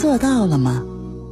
做到了吗？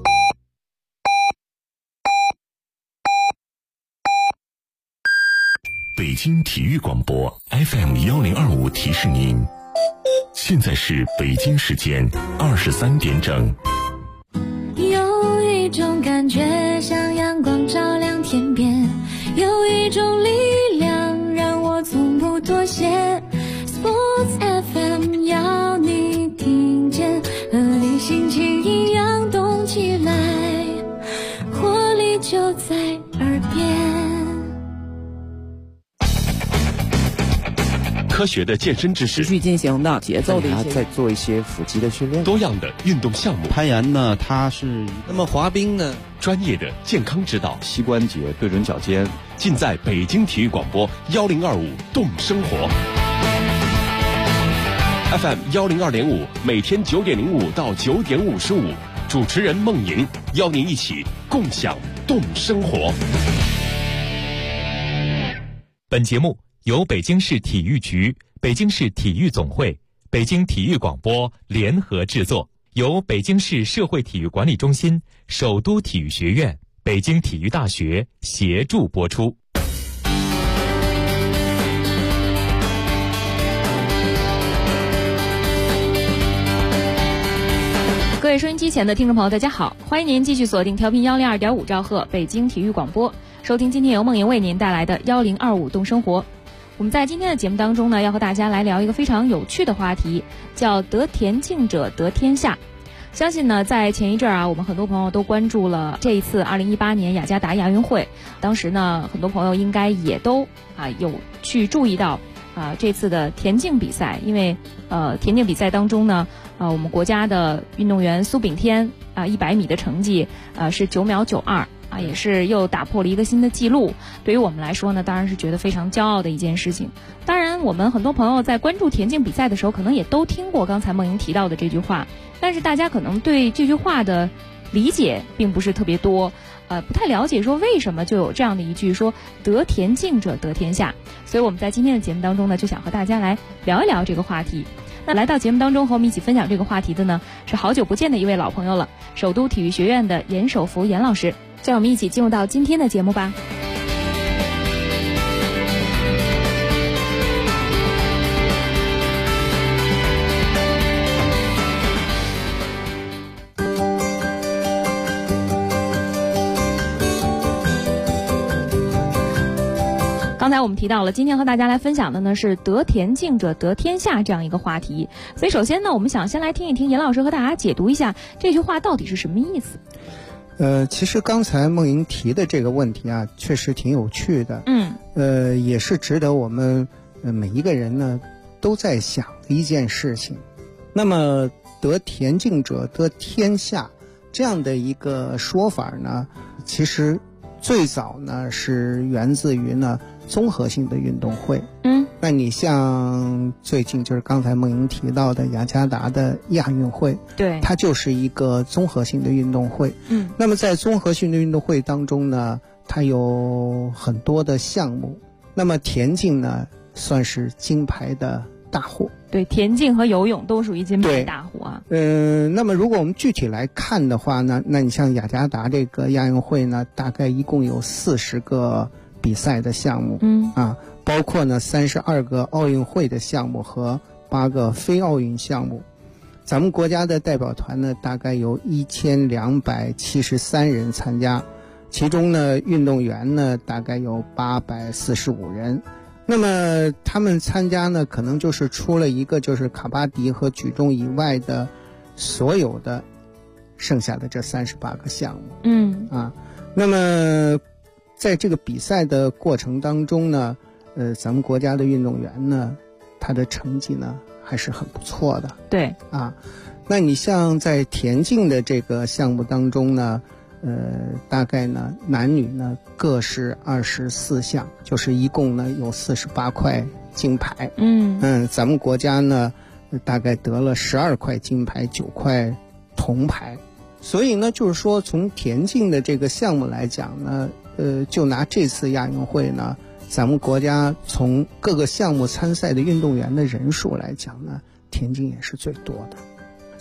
北京体育广播 FM1025 提示您，现在是北京时间23点整。 有一种感觉像阳光照亮天边，有一种力量让我从不妥协。 Sports FM 要你听见，和你心情一样动起来，活力就在耳边。 科学的健身知识， 持续进行的节奏的一些， 再做一些腹肌的训练， 多样的运动项目， 攀岩呢，它是那么滑冰呢， 专业的健康指导， 膝关节对准脚尖， 尽在北京体育广播1025动生活 FM102.5，每天9点05到9点55，主持人孟莹邀您一起共享动生活。 本节目由北京市体育局、北京市体育总会、北京体育广播联合制作，由北京市社会体育管理中心、首都体育学院、北京体育大学协助播出。 各位收音机前的听众朋友，大家好，欢迎您继续锁定调频102.5兆赫北京体育广播，收听今天由梦莹为您带来的1025动生活。我们在今天的节目当中呢，要和大家来聊一个非常有趣的话题，叫得田径者得天下。相信呢，在前一阵儿我们很多朋友都关注了这一次2018年雅加达亚运会，当时呢，很多朋友应该也都有去注意到这次的田径比赛，因为田径比赛当中呢，我们国家的运动员苏炳添100米的成绩是9秒92。也是又打破了一个新的记录，对于我们来说呢，当然是觉得非常骄傲的一件事情。当然我们很多朋友在关注田径比赛的时候，可能也都听过刚才梦莹提到的这句话，但是大家可能对这句话的理解并不是特别多，不太了解说为什么就有这样的一句说得田径者得天下。所以我们在今天的节目当中呢，就想和大家来聊一聊这个话题。那来到节目当中和我们一起分享这个话题的呢，是好久不见的一位老朋友了，首都体育学院的严守福严老师。让我们一起进入到今天的节目吧。刚才我们提到了，今天和大家来分享的呢是得田径者得天下这样一个话题。所以首先呢，我们想先来听一听严老师和大家解读一下这句话到底是什么意思。 其实刚才梦莹提的这个问题确实挺有趣的，也是值得我们每一个人呢都在想的一件事情。那么得田径者得天下这样的一个说法呢，其实最早呢是源自于呢综合性的运动会。那你像最近就是刚才梦莹提到的雅加达的亚运会，对，它就是一个综合性的运动会。那么在综合性的运动会当中呢，它有很多的项目，那么田径呢算是金牌的大户。对，田径和游泳都属于金牌大户啊。那么如果我们具体来看的话呢，那你像雅加达这个亚运会呢，大概一共有40个比赛的项目，包括呢32个奥运会的项目和8个非奥运项目。咱们国家的代表团呢，大概有1273人参加，其中呢运动员呢大概有845人。那么他们参加呢，可能就是出了一个就是卡巴迪和举重以外的所有的剩下的这38个项目。那么在这个比赛的过程当中呢，咱们国家的运动员呢，他的成绩呢还是很不错的。对那你像在田径的这个项目当中呢，大概呢男女呢各是24项，就是一共呢有48块金牌。咱们国家呢大概得了12块金牌，9块铜牌。所以呢就是说从田径的这个项目来讲呢，就拿这次亚运会呢，咱们国家从各个项目参赛的运动员的人数来讲呢，田径也是最多的。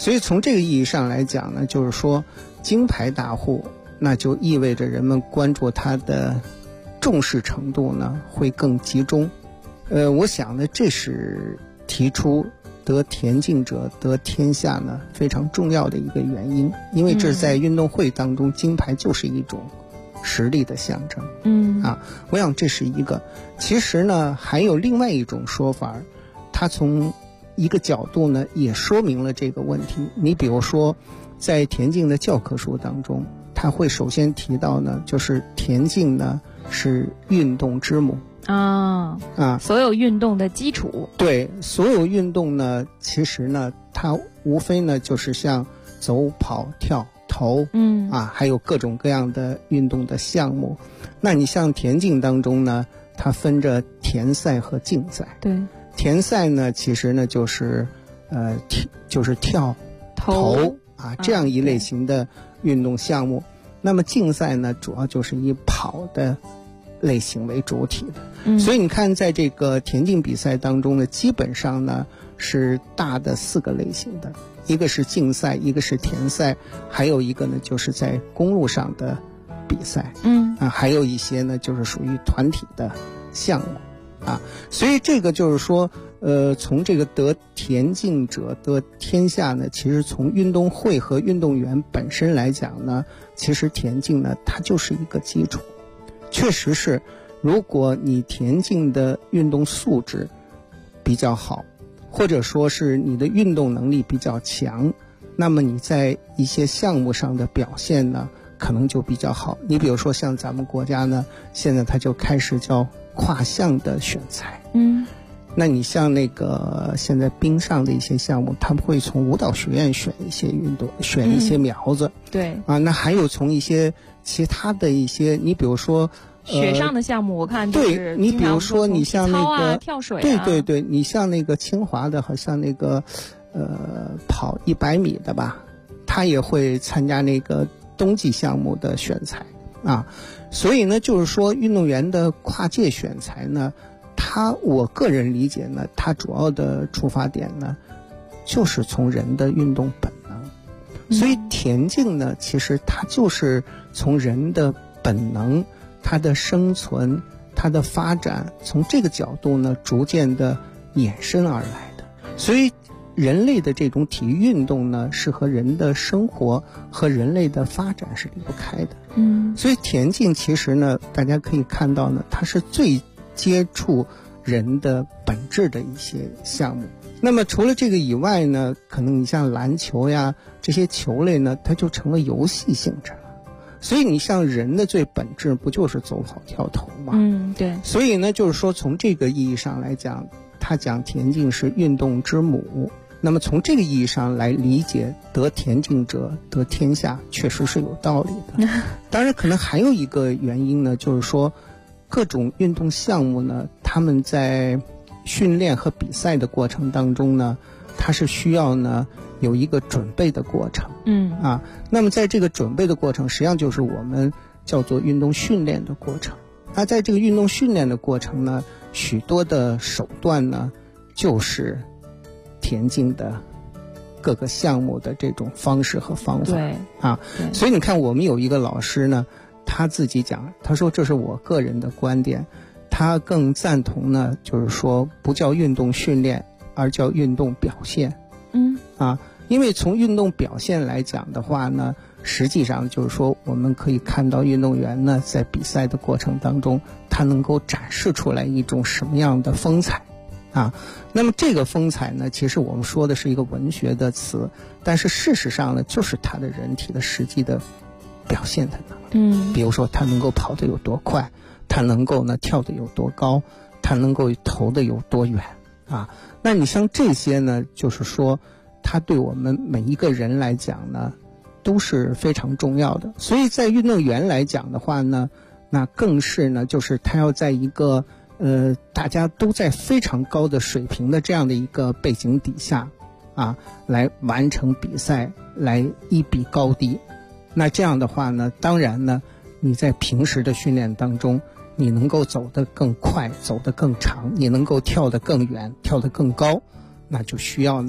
所以从这个意义上来讲呢，就是说金牌大户，那就意味着人们关注他的重视程度呢会更集中。我想呢，这是提出得田径者得天下呢非常重要的一个原因，因为这在运动会当中，金牌就是一种实力的象征。我想这是一个。其实呢，还有另外一种说法，它从一个角度呢也说明了这个问题。你比如说，在田径的教科书当中，它会首先提到呢，就是田径呢是运动之母。 所有运动的基础。对， 所有运动呢，其实呢，它无非呢就是像走、跑、跳、投，还有各种各样的运动的项目。那你像田径当中呢，它分着田赛和竞赛。 对， 田赛呢，其实呢就是就是跳、投这样一类型的运动项目。那么竞赛呢，主要就是以跑的类型为主体的。所以你看，在这个田径比赛当中呢，基本上呢是大的4个类型的，一个是竞赛，一个是田赛，还有一个呢就是在公路上的比赛。还有一些呢就是属于团体的项目。所以这个就是说，从这个得田径者得天下呢，其实从运动会和运动员本身来讲呢，其实田径呢它就是一个基础。确实是，如果你田径的运动素质比较好，或者说是你的运动能力比较强，那么你在一些项目上的表现呢可能就比较好。你比如说像咱们国家呢，现在它就开始叫跨项的选材。那你像那个现在冰上的一些项目，他们会从舞蹈学院选一些运动，选一些苗子。 对那还有从一些其他的一些，你比如说雪上的项目，我看就是对，你比如说你像那个跳水对，你像那个清华的，好像那个跑100米的吧，他也会参加那个冬季项目的选材。所以呢，就是说运动员的跨界选材呢，我个人理解呢，它主要的出发点呢，就是从人的运动本能。所以田径呢，其实它就是从人的本能、它的生存、它的发展，从这个角度呢，逐渐的衍生而来的。所以人类的这种体育运动呢，是和人的生活和人类的发展是离不开的。所以田径其实呢，大家可以看到呢，它是最接触人的本质的一些项目。那么除了这个以外呢，可能你像篮球呀这些球类呢，它就成了游戏性质了。所以你像人的最本质不就是走跑跳投吗？ 对。 所以呢，就是说从这个意义上来讲，他讲田径是运动之母。那么从这个意义上来理解，得田径者得天下，确实是有道理的。当然可能还有一个原因呢，就是说各种运动项目呢，他们在训练和比赛的过程当中呢，它是需要呢有一个准备的过程。那么在这个准备的过程，实际上就是我们叫做运动训练的过程。那在这个运动训练的过程呢，许多的手段呢，就是田径的各个项目的这种方式和方法。所以你看，我们有一个老师呢，他自己讲，他说这是我个人的观点，他更赞同呢，就是说不叫运动训练，而叫运动表现。因为从运动表现来讲的话呢，实际上就是说我们可以看到运动员呢在比赛的过程当中，他能够展示出来一种什么样的风采。那么这个风采呢，其实我们说的是一个文学的词，但是事实上呢，就是他的人体的实际的表现的能力。比如说他能够跑得有多快，他能够呢跳得有多高，他能够投得有多远。那你像这些呢，就是说它对我们每一个人来讲呢，都是非常重要的。所以在运动员来讲的话呢，那更是呢，就是他要在一个大家都在非常高的水平的这样的一个背景底下来完成比赛，来一比高低。那这样的话呢，当然呢，你在平时的训练当中，你能够走得更快，走得更长，你能够跳得更远，跳得更高，那就需要呢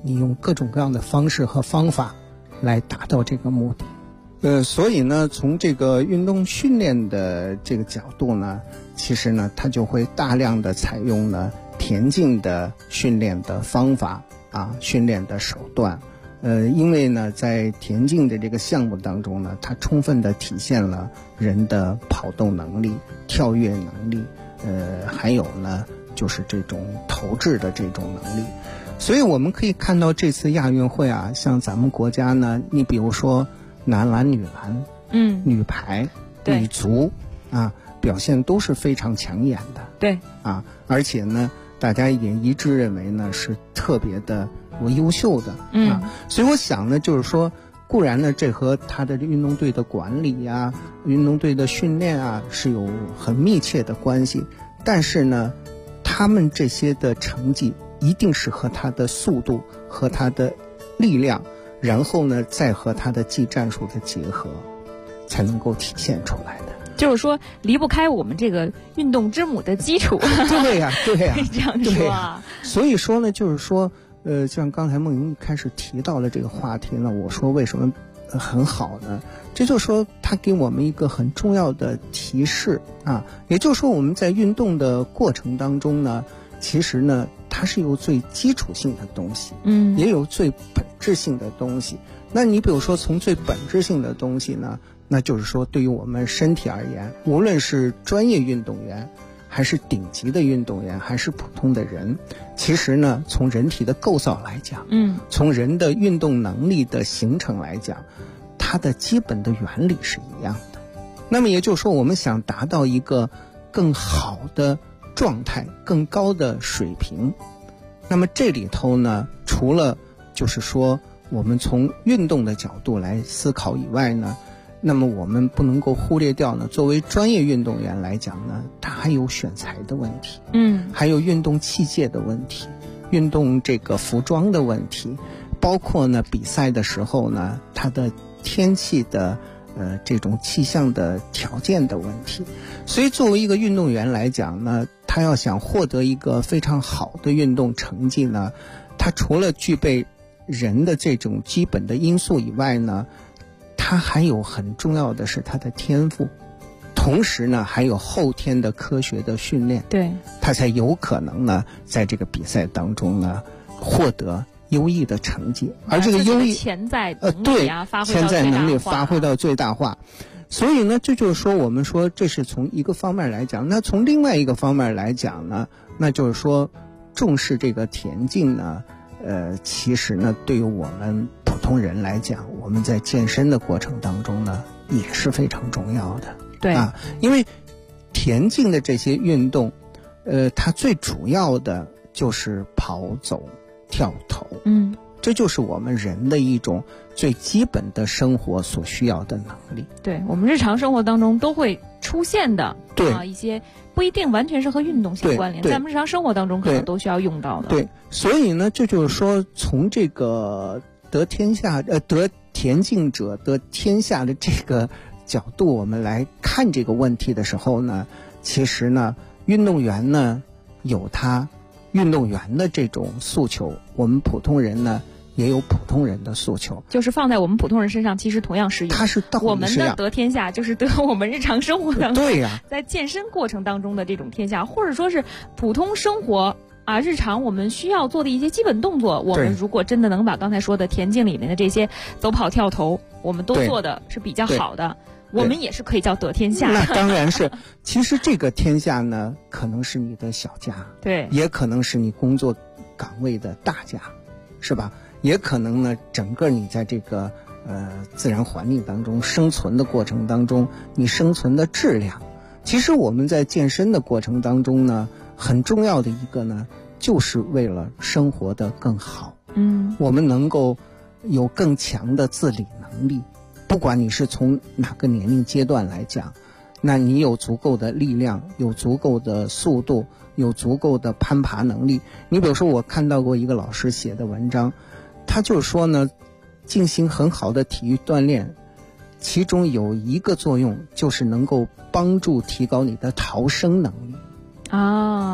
你用各种各样的方式和方法来达到这个目的。所以呢，从这个运动训练的这个角度呢，其实呢，它就会大量的采用呢田径的训练的方法啊，训练的手段。因为呢，在田径的这个项目当中呢，它充分的体现了人的跑动能力、跳跃能力，还有呢，就是这种投掷的这种能力。所以我们可以看到这次亚运会啊，像咱们国家呢，你比如说男篮、女篮，女排、女足啊，表现都是非常抢眼的。 对啊，而且呢，大家也一致认为呢是特别的优秀的啊。所以我想呢，就是说，固然呢，这和他的运动队的管理呀、运动队的训练啊是有很密切的关系，但是呢，他们这些的成绩一定是和他的速度和他的力量，然后呢再和他的技战术的结合，才能够体现出来的。 就是说离不开我们这个运动之母的基础。 对呀，对呀， 可以这样说啊。 所以说呢，就是说，像刚才梦莹一开始提到了这个话题呢，我说为什么很好呢？这就是说，它给我们一个很重要的提示啊，也就是说，我们在运动的过程当中呢，其实呢，它是有最基础性的东西，也有最本质性的东西。那你比如说，从最本质性的东西呢，那就是说，对于我们身体而言，无论是专业运动员，还是顶级的运动员，还是普通的人，其实呢，从人体的构造来讲，从人的运动能力的形成来讲，它的基本的原理是一样的。那么也就是说，我们想达到一个更好的状态、更高的水平，那么这里头呢，除了就是说我们从运动的角度来思考以外呢，那么我们不能够忽略掉呢，作为专业运动员来讲呢，它还有选材的问题，还有运动器械的问题，运动这个服装的问题，包括呢比赛的时候呢，它的天气的这种气象的条件的问题。所以作为一个运动员来讲呢，他要想获得一个非常好的运动成绩呢，他除了具备人的这种基本的因素以外呢，他还有很重要的是他的天赋，同时呢还有后天的科学的训练，对，他才有可能呢在这个比赛当中呢获得优异的成绩，而这个优异潜在能力啊， 潜在能力发挥到最大化。所以呢，这就是说，我们说这是从一个方面来讲，那从另外一个方面来讲呢，那就是说重视这个田径呢，其实呢，对于我们普通人来讲，我们在健身的过程当中呢，也是非常重要的。对啊，因为田径的这些运动，它最主要的就是跑走跳投，这就是我们人的一种最基本的生活所需要的能力。 对，我们日常生活当中都会出现的， 对一些不一定完全是和运动相关联，在我们日常生活当中可能都需要用到的。 对，所以呢，这就是说，从这个得田径者得天下的这个角度，我们来看这个问题的时候呢，其实呢，运动员呢有他运动员的这种诉求，我们普通人呢也有普通人的诉求， 就是放在我们普通人身上，其实同样适用。 它是道理是我们的得天下，就是得我们日常生活当中， 对呀， 在健身过程当中的这种天下，或者说是普通生活啊，日常我们需要做的一些基本动作，我们如果真的能把刚才说的田径里面的这些走跑跳投，我们都做的是比较好的，我们也是可以叫得天下。 那当然是，其实这个天下呢，可能是你的小家，对，也可能是你工作岗位的大家，是吧？也可能呢，整个你在这个自然环境当中生存的过程当中，你生存的质量。其实我们在健身的过程当中呢，很重要的一个呢，就是为了生活的更好。我们能够有更强的自理能力，不管你是从哪个年龄阶段来讲，那你有足够的力量，有足够的速度，有足够的攀爬能力。你比如说，我看到过一个老师写的文章，他就说呢，进行很好的体育锻炼，其中有一个作用就是能够帮助提高你的逃生能力。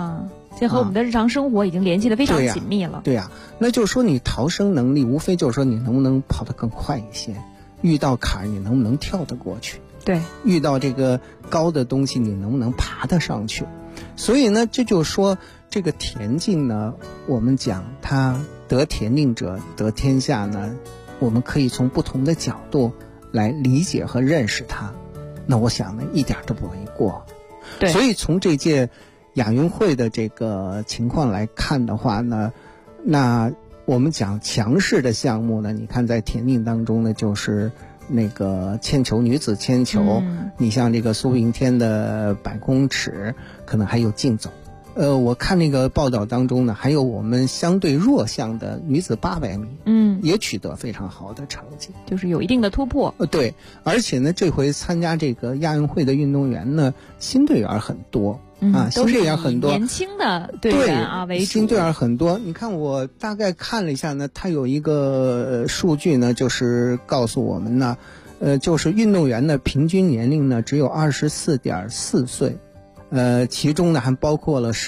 这和我们的日常生活已经联系得非常紧密了。 对呀，那就是说你逃生能力无非就是说你能不能跑得更快一些，遇到坎儿你能不能跳得过去， 对， 遇到这个高的东西你能不能爬得上去。所以呢，这就是说这个田径呢，我们讲它得田径者得天下呢，我们可以从不同的角度来理解和认识它。那我想呢，一点都不为过。 对， 所以从这届亚运会的这个情况来看的话呢，那我们讲强势的项目呢，你看在田径当中呢，就是那个铅球，女子铅球，你像这个苏炳添的100公尺，可能还有竞走。我看那个报道当中呢，还有我们相对弱项的女子800米，也取得非常好的成绩， 就是有一定的突破。 对，而且呢，这回参加这个亚运会的运动员呢，新队员很多。新队员很多， 年轻的队员啊为主， 新队员很多。你看我大概看了一下呢，它有一个数据呢，就是告诉我们呢，就是运动员的平均年龄呢只有24.4岁，其中呢还包括了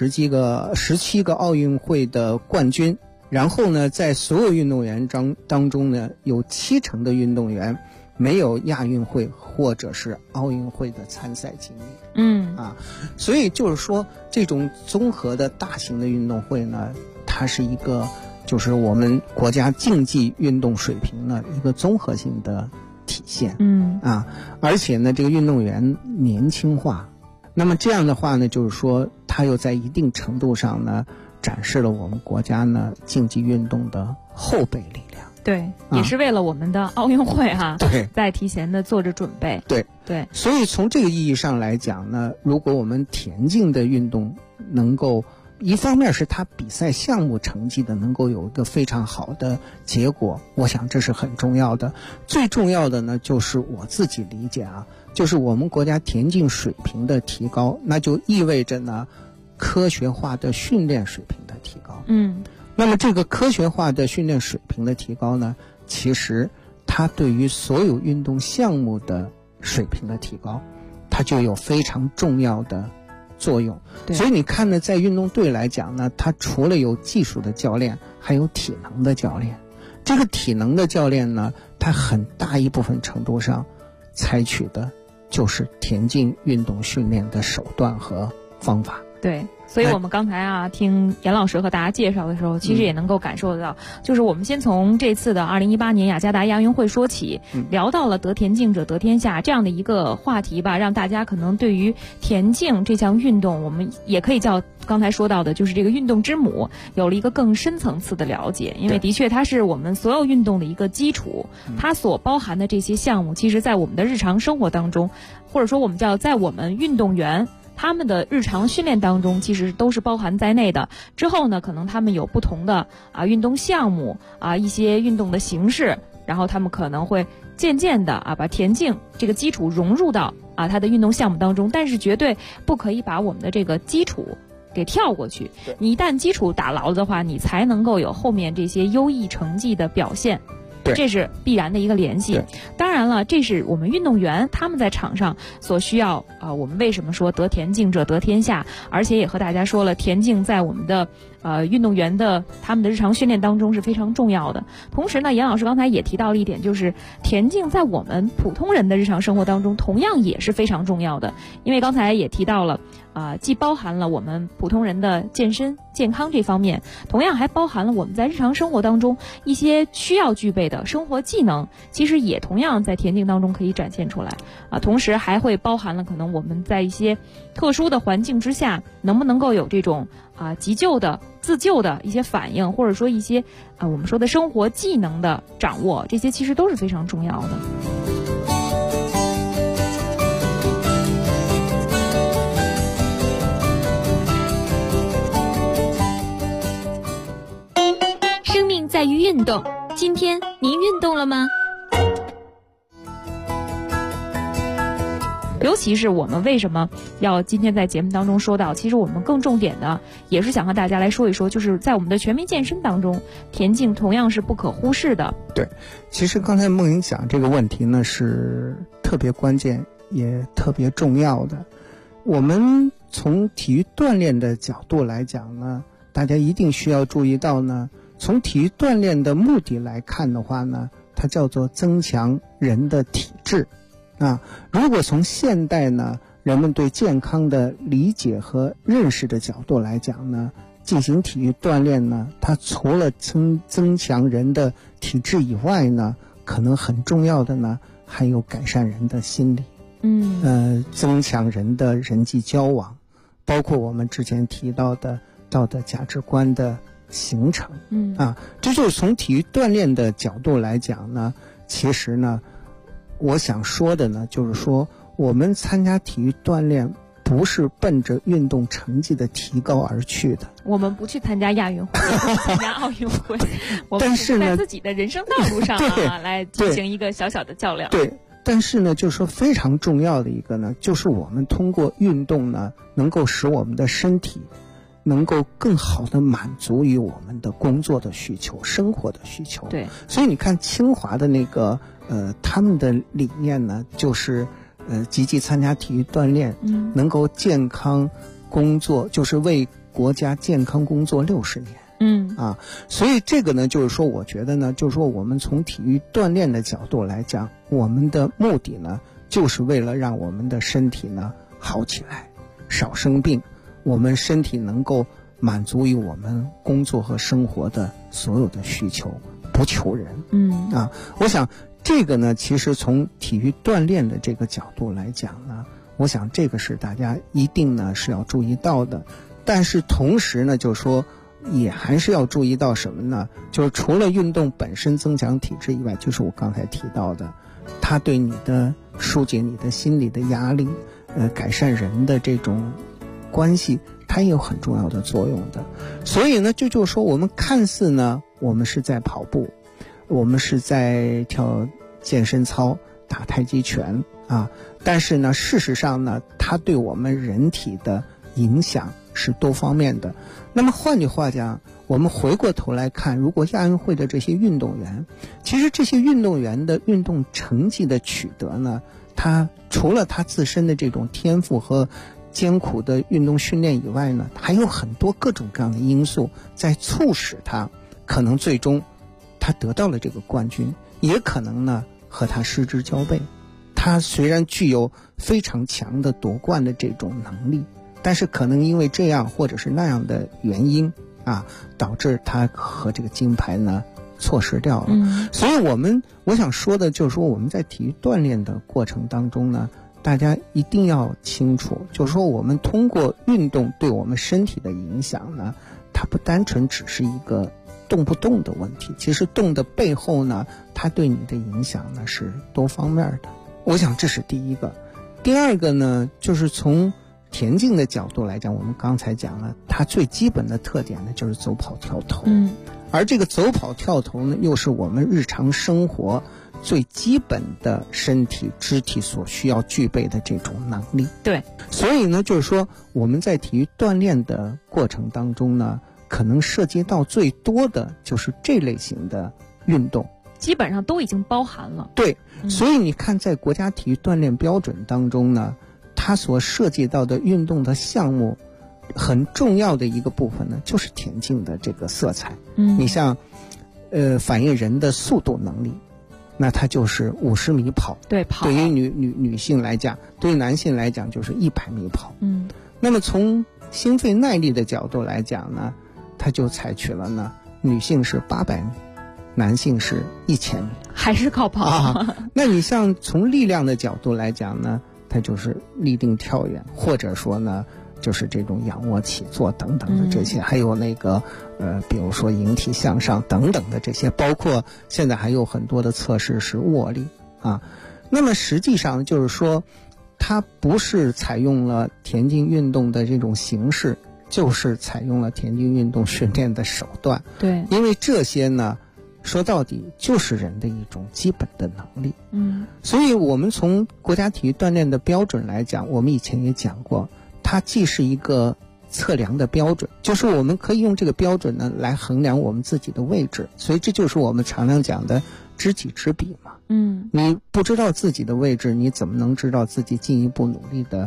17个奥运会的冠军，然后呢，在所有运动员当中呢，有70%的运动员没有亚运会或者是奥运会的参赛经历。所以就是说这种综合的大型的运动会呢，它是一个就是我们国家竞技运动水平的一个综合性的体现。而且呢，这个运动员年轻化，那么这样的话呢，就是说它又在一定程度上呢，展示了我们国家呢竞技运动的后备力量。 对，也是为了我们的奥运会对， 在提前的做着准备。 对，所以从这个意义上来讲呢，如果我们田径的运动能够，一方面是它比赛项目成绩的能够有一个非常好的结果，我想这是很重要的。最重要的呢，就是我自己理解就是我们国家田径水平的提高，那就意味着呢，科学化的训练水平的提高。那么这个科学化的训练水平的提高呢，其实它对于所有运动项目的水平的提高，它就有非常重要的作用。所以你看呢，在运动队来讲呢，它除了有技术的教练，还有体能的教练。这个体能的教练呢，它很大一部分程度上采取的就是田径运动训练的手段和方法。 对，所以我们刚才听严老师和大家介绍的时候，其实也能够感受得到，就是我们先从这次的2018年雅加达亚运会说起，聊到了得田径者得天下这样的一个话题吧，让大家可能对于田径这项运动，我们也可以叫刚才说到的就是这个运动之母，有了一个更深层次的了解。因为的确它是我们所有运动的一个基础，它所包含的这些项目，其实在我们的日常生活当中，或者说我们叫在我们运动员他们的日常训练当中其实都是包含在内的。之后呢，可能他们有不同的运动项目一些运动的形式，然后他们可能会渐渐的把田径这个基础融入到他的运动项目当中，但是绝对不可以把我们的这个基础给跳过去。你一旦基础打牢了的话，你才能够有后面这些优异成绩的表现。这是必然的一个联系。当然了，这是我们运动员他们在场上所需要我们为什么说得田径者得天下，而且也和大家说了，田径在我们的运动员的他们的日常训练当中是非常重要的。同时呢，严老师刚才也提到了一点，就是田径在我们普通人的日常生活当中同样也是非常重要的。因为刚才也提到了既包含了我们普通人的健身健康这方面，同样还包含了我们在日常生活当中一些需要具备的生活技能，其实也同样在田径当中可以展现出来同时还会包含了可能我们在一些特殊的环境之下能不能够有这种急救的自救的一些反应，或者说一些我们说的生活技能的掌握，这些其实都是非常重要的。 生命在于运动，今天您运动了吗？ 尤其是我们为什么要今天在节目当中说到，其实我们更重点的也是想和大家来说一说，就是在我们的全民健身当中，田径同样是不可忽视的。 对，其实刚才梦莹讲这个问题呢是特别关键也特别重要的。我们从体育锻炼的角度来讲呢，大家一定需要注意到呢，从体育锻炼的目的来看的话呢，它叫做增强人的体质啊。如果从现代呢人们对健康的理解和认识的角度来讲呢，进行体育锻炼呢，它除了增强人的体质以外呢，可能很重要的呢还有改善人的心理，增强人的人际交往，包括我们之前提到的道德价值观的形成，这就是从体育锻炼的角度来讲呢，其实呢，我想说的呢，就是说我们参加体育锻炼不是奔着运动成绩的提高而去的， 我们不去参加亚运会，不参加奥运会，我们是在自己的人生道路上来进行一个小小的较量。 对，但是呢，就是说非常重要的一个呢，就是我们通过运动呢，能够使我们的身体能够更好的满足于我们的工作的需求、生活的需求。 对， 所以你看清华的那个他们的理念呢，就是积极参加体育锻炼，能够健康工作，就是为国家健康工作60年。所以这个呢，就是说，我觉得呢，就是说，我们从体育锻炼的角度来讲，我们的目的呢，就是为了让我们的身体呢好起来，少生病，我们身体能够满足于我们工作和生活的所有的需求，不求人。我想这个呢，其实从体育锻炼的这个角度来讲呢，我想这个是大家一定呢是要注意到的。但是同时呢，就是说也还是要注意到什么呢？就是除了运动本身增强体质以外，就是我刚才提到的，它对你的疏解你的心理的压力，改善人的这种关系，它也有很重要的作用的。所以呢，就是说我们看似呢，我们是在跑步，我们是在跳健身操、打太极拳啊，但是呢，事实上呢，它对我们人体的影响是多方面的。那么换句话讲，我们回过头来看，如果亚运会的这些运动员，其实这些运动员的运动成绩的取得呢，他除了他自身的这种天赋和艰苦的运动训练以外呢，还有很多各种各样的因素在促使他可能最终他得到了这个冠军，也可能呢和他失之交臂。他虽然具有非常强的夺冠的这种能力，但是可能因为这样或者是那样的原因啊，导致他和这个金牌呢错失掉了。所以我想说的就是说，我们在体育锻炼的过程当中呢，大家一定要清楚，就是说我们通过运动对我们身体的影响呢，它不单纯只是一个动不动的问题，其实动的背后呢，它对你的影响呢是多方面的。我想这是第一个。第二个呢，就是从田径的角度来讲，我们刚才讲了，它最基本的特点呢就是走跑跳投。而这个走跑跳投呢，又是我们日常生活最基本的身体肢体所需要具备的这种能力。 对， 所以呢，就是说我们在体育锻炼的过程当中呢，可能涉及到最多的就是这类型的运动， 基本上都已经包含了。 对，所以你看，在国家体育锻炼标准当中呢，它所涉及到的运动的项目，很重要的一个部分呢，就是田径的这个色彩。你像，反映人的速度能力，那它就是50米跑。 对，跑。 对于女性来讲，对于男性来讲就是100米跑。那么从心肺耐力的角度来讲呢，它就采取了呢，女性是800米。男性是1000米， 还是靠跑那你像从力量的角度来讲呢，它就是立定跳远，或者说呢，就是这种仰卧起坐等等的这些，还有那个比如说引体向上等等的这些，包括现在还有很多的测试是握力啊。那么实际上就是说，它不是采用了田径运动的这种形式，就是采用了田径运动训练的手段。 对， 因为这些呢，说到底就是人的一种基本的能力。所以我们从国家体育锻炼的标准来讲，我们以前也讲过，它既是一个测量的标准，就是我们可以用这个标准呢来衡量我们自己的位置，所以这就是我们常常讲的知己知彼嘛。你不知道自己的位置，你怎么能知道自己进一步努力的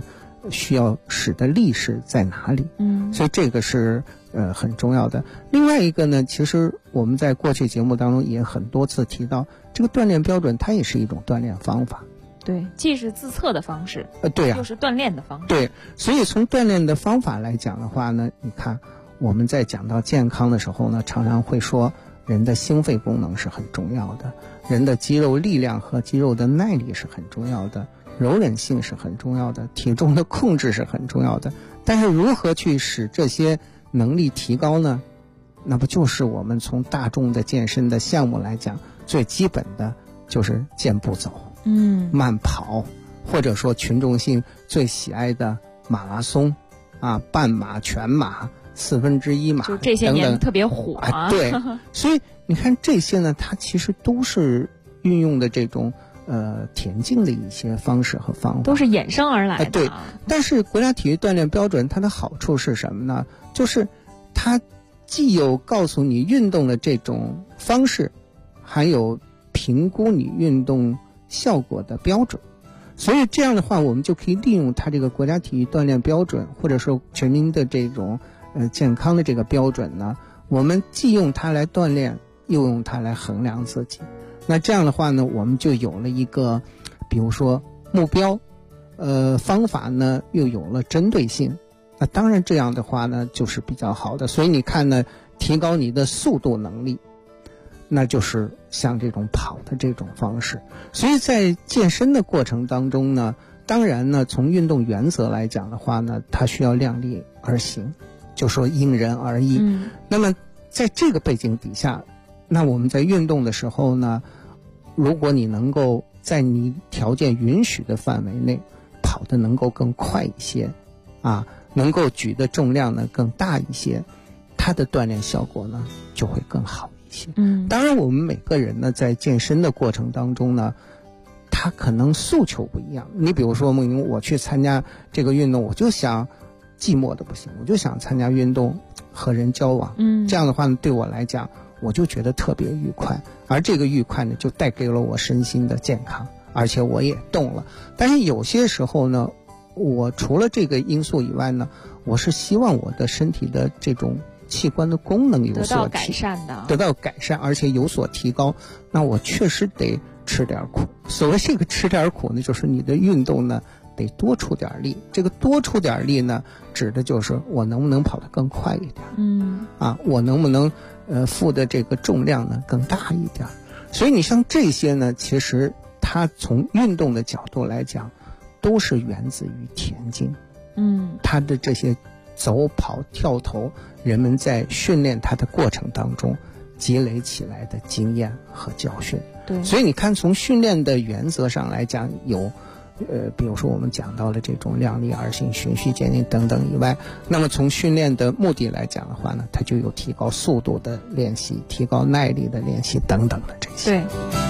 需要使的力是在哪里。所以这个是很重要的。另外一个呢，其实我们在过去节目当中也很多次提到，这个锻炼标准它也是一种锻炼方法。 对，既是自测的方式， 对啊， 又是锻炼的方式。 对，所以从锻炼的方法来讲的话呢，你看我们在讲到健康的时候呢，常常会说人的心肺功能是很重要的，人的肌肉力量和肌肉的耐力是很重要的，柔韧性是很重要的，体重的控制是很重要的。但是如何去使这些能力提高呢？那不就是我们从大众的健身的项目来讲，最基本的就是健步走，慢跑，或者说群众性最喜爱的马拉松啊、半马、全马、1/4马， 就这些年特别火啊。对，所以你看这些呢，它其实都是运用的这种田径的一些方式和方法， 都是衍生而来的。 对，但是国家体育锻炼标准它的好处是什么呢？就是它既有告诉你运动的这种方式，还有评估你运动效果的标准。所以这样的话，我们就可以利用它这个国家体育锻炼标准，或者说全民的这种健康的这个标准呢，我们既用它来锻炼，又用它来衡量自己。那这样的话呢，我们就有了一个比如说目标，方法呢又有了针对性。那当然这样的话呢就是比较好的。所以你看呢，提高你的速度能力，那就是像这种跑的这种方式。所以在健身的过程当中呢，当然呢从运动原则来讲的话呢，它需要量力而行，就说因人而异。那么在这个背景底下，那我们在运动的时候呢，如果你能够在你条件允许的范围内跑得能够更快一些啊，能够举的重量呢更大一些，它的锻炼效果呢就会更好一些。当然我们每个人呢在健身的过程当中呢，他可能诉求不一样。你比如说梦莹，我去参加这个运动，我就想寂寞的不行，我就想参加运动和人交往，这样的话呢对我来讲我就觉得特别愉快，而这个愉快呢就带给了我身心的健康，而且我也动了。但是有些时候呢，我除了这个因素以外呢，我是希望我的身体的这种器官的功能有所得到改善的， 得到改善，而且有所提高，那我确实得吃点苦。所谓这个吃点苦呢，就是你的运动呢得多出点力。这个多出点力呢，指的就是我能不能跑得更快一点，我能不能负的这个重量呢更大一点。所以你像这些呢，其实它从运动的角度来讲，都是源自于田径。它的这些走跑跳投，人们在训练它的过程当中积累起来的经验和教训。 对， 所以你看从训练的原则上来讲，有比如说我们讲到了这种量力而行、循序渐进等等以外，那么从训练的目的来讲的话呢，它就有提高速度的练习、提高耐力的练习等等的这些。 对。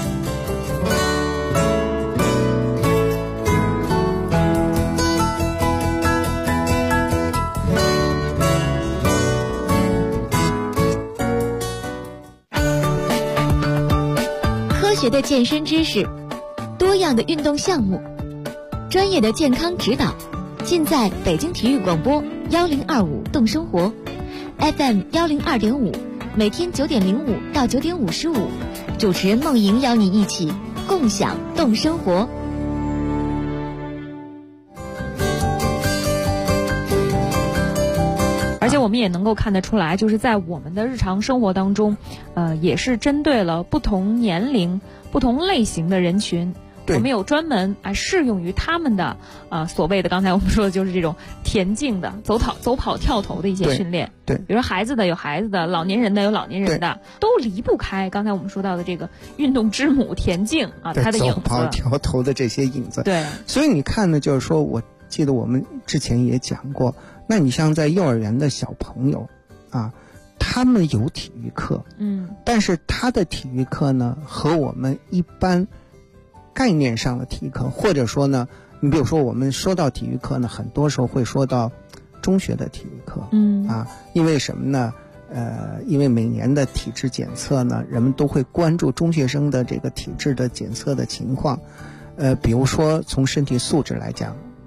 科学的健身知识，多样的运动项目，专业的健康指导，尽在北京体育广播1025动生活 FM 102.5，每天9点05到9点55，主持人梦莹邀你一起共享动生活。 而且我们也能够看得出来，就是在我们的日常生活当中，也是针对了不同年龄、不同类型的人群，我们有专门适用于他们的所谓的刚才我们说的就是这种田径的走跑跳投的一些训练。 对， 比如说孩子的有孩子的，老年人的有老年人的，都离不开刚才我们说到的这个运动之母田径它的影子， 走跑跳投的这些影子。 对， 所以你看呢，就是说我记得我们之前也讲过，那你像在幼儿园的小朋友他们有体育课，但是他的体育课呢和我们一般概念上的体育课，或者说呢，你比如说我们说到体育课呢，很多时候会说到中学的体育课，因为什么呢？因为每年的体质检测呢，人们都会关注中学生的这个体质的检测的情况，比如说从身体素质来讲，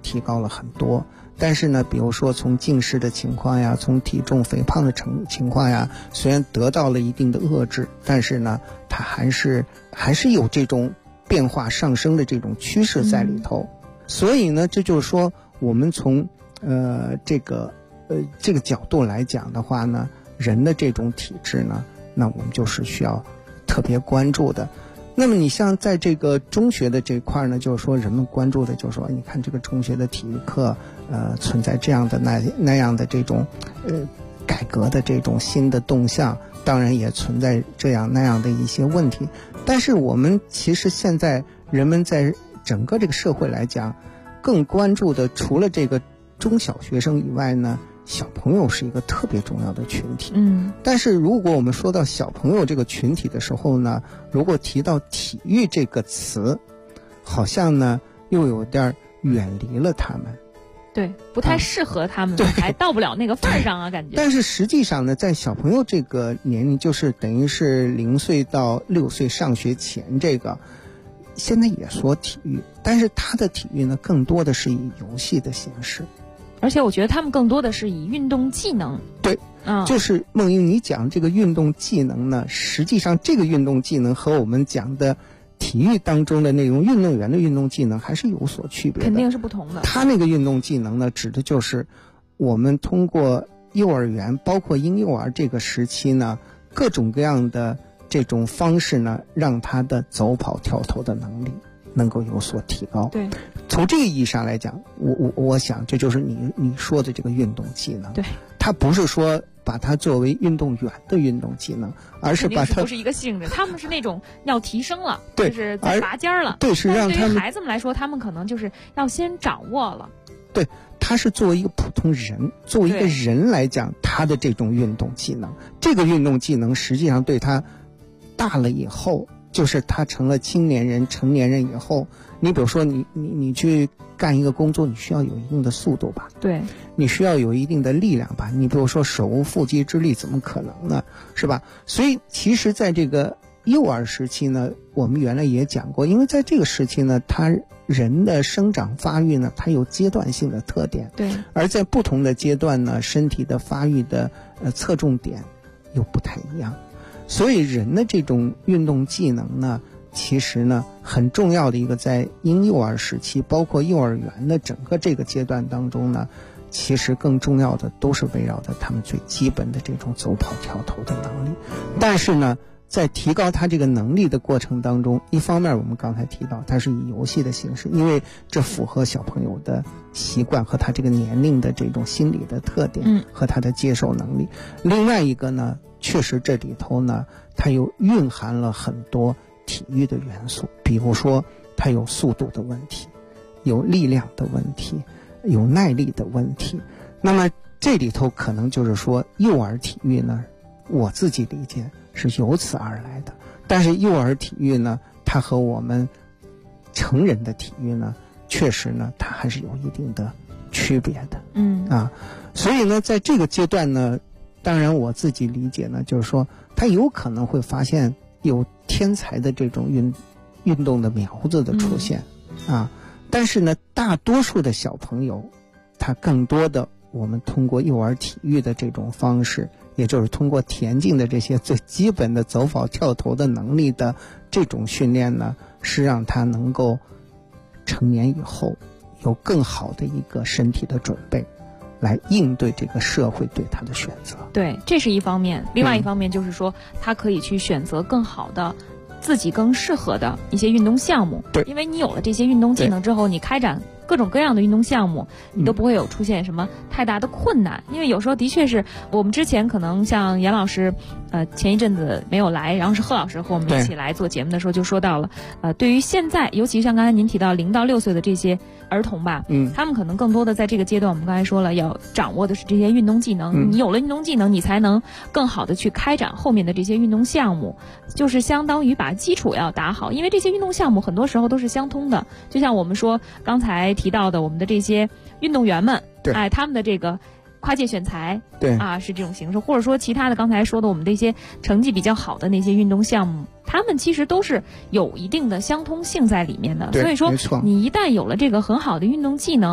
提高了很多。但是呢，比如说从近视的情况呀，从体重肥胖的情况呀，虽然得到了一定的遏制，但是呢，它还是有这种变化上升的这种趋势在里头。所以呢，这就是说，我们从这个角度来讲的话呢，人的这种体质呢，那我们就是需要特别关注的。那么你像在这个中学的这块呢，就是说人们关注的就是说，你看这个中学的体育课存在这样的那样的这种改革的这种新的动向，当然也存在这样那样的一些问题。但是我们其实现在人们在整个这个社会来讲，更关注的除了这个中小学生以外呢，小朋友是一个特别重要的群体。但是如果我们说到小朋友这个群体的时候呢，如果提到体育这个词，好像呢又有点远离了他们。 对，不太适合他们，还到不了那个份儿上啊，感觉。 但是实际上呢，在小朋友这个年龄，就是等于是0岁到6岁上学前，这个现在也说体育，但是他的体育呢，更多的是以游戏的形式。 而且我觉得他们更多的是以运动技能。 对，就是梦英你讲这个运动技能呢，实际上这个运动技能和我们讲的体育当中的那种运动员的运动技能还是有所区别的， 肯定是不同的。 他那个运动技能呢，指的就是我们通过幼儿园包括婴幼儿这个时期呢，各种各样的这种方式呢，让他的走跑跳投的能力能够有所提高。 对， 从这个意义上来讲，我想这就是你说的这个运动技能。 对， 它不是说把它作为运动员的运动技能，而是把它不是一个性质，他们是那种要提升了， 对， 就是在拔尖了。 对，是让他们对于孩子们来说，他们可能就是要先掌握了。 对，他是作为一个普通人，作为一个人来讲，他的这种运动技能，这个运动技能实际上对他大了以后，就是他成了青年人、成年人以后，你比如说你去干一个工作，你需要有一定的速度吧？ 对， 你需要有一定的力量吧？你比如说手无缚鸡之力，怎么可能呢？是吧？所以其实在这个幼儿时期呢，我们原来也讲过，因为在这个时期呢，他人的生长发育呢，它有阶段性的特点。 对， 而在不同的阶段呢，身体的发育的侧重点又不太一样。所以人的这种运动技能呢，其实呢很重要的一个，在婴幼儿时期包括幼儿园的整个这个阶段当中呢，其实更重要的都是围绕着他们最基本的这种走跑跳投的能力。但是呢，在提高他这个能力的过程当中，一方面我们刚才提到它是以游戏的形式，因为这符合小朋友的习惯和他这个年龄的这种心理的特点和他的接受能力。另外一个呢，确实这里头呢，它又蕴含了很多体育的元素，比如说它有速度的问题，有力量的问题，有耐力的问题。那么这里头可能就是说幼儿体育呢，我自己理解是由此而来的。但是幼儿体育呢，它和我们成人的体育呢，确实呢，它还是有一定的区别的。所以呢，在这个阶段呢，当然我自己理解呢，就是说他有可能会发现有天才的这种运动的苗子的出现但是呢，大多数的小朋友，他更多的我们通过幼儿体育的这种方式，也就是通过田径的这些最基本的走跑跳投的能力的这种训练呢，是让他能够成年以后有更好的一个身体的准备，来应对这个社会对他的选择。 对，这是一方面。另外一方面就是说，他可以去选择更好的自己更适合的一些运动项目。 对， 因为你有了这些运动技能之后，你开展各种各样的运动项目，你都不会有出现什么太大的困难。因为有时候的确是我们之前可能像严老师前一阵子没有来，然后是贺老师和我们一起来做节目的时候就说到了对于现在尤其像刚才您提到0到6岁的这些儿童吧，他们可能更多的在这个阶段，我们刚才说了要掌握的是这些运动技能。你有了运动技能，你才能更好的去开展后面的这些运动项目，就是相当于把基础要打好。因为这些运动项目很多时候都是相通的，就像我们说刚才提到的我们的这些运动员们，他们的这个跨界选材，是这种形式，或者说其他的刚才说的我们这些成绩比较好的那些运动项目，他们其实都是有一定的相通性在里面的。所以说你一旦有了这个很好的运动技能，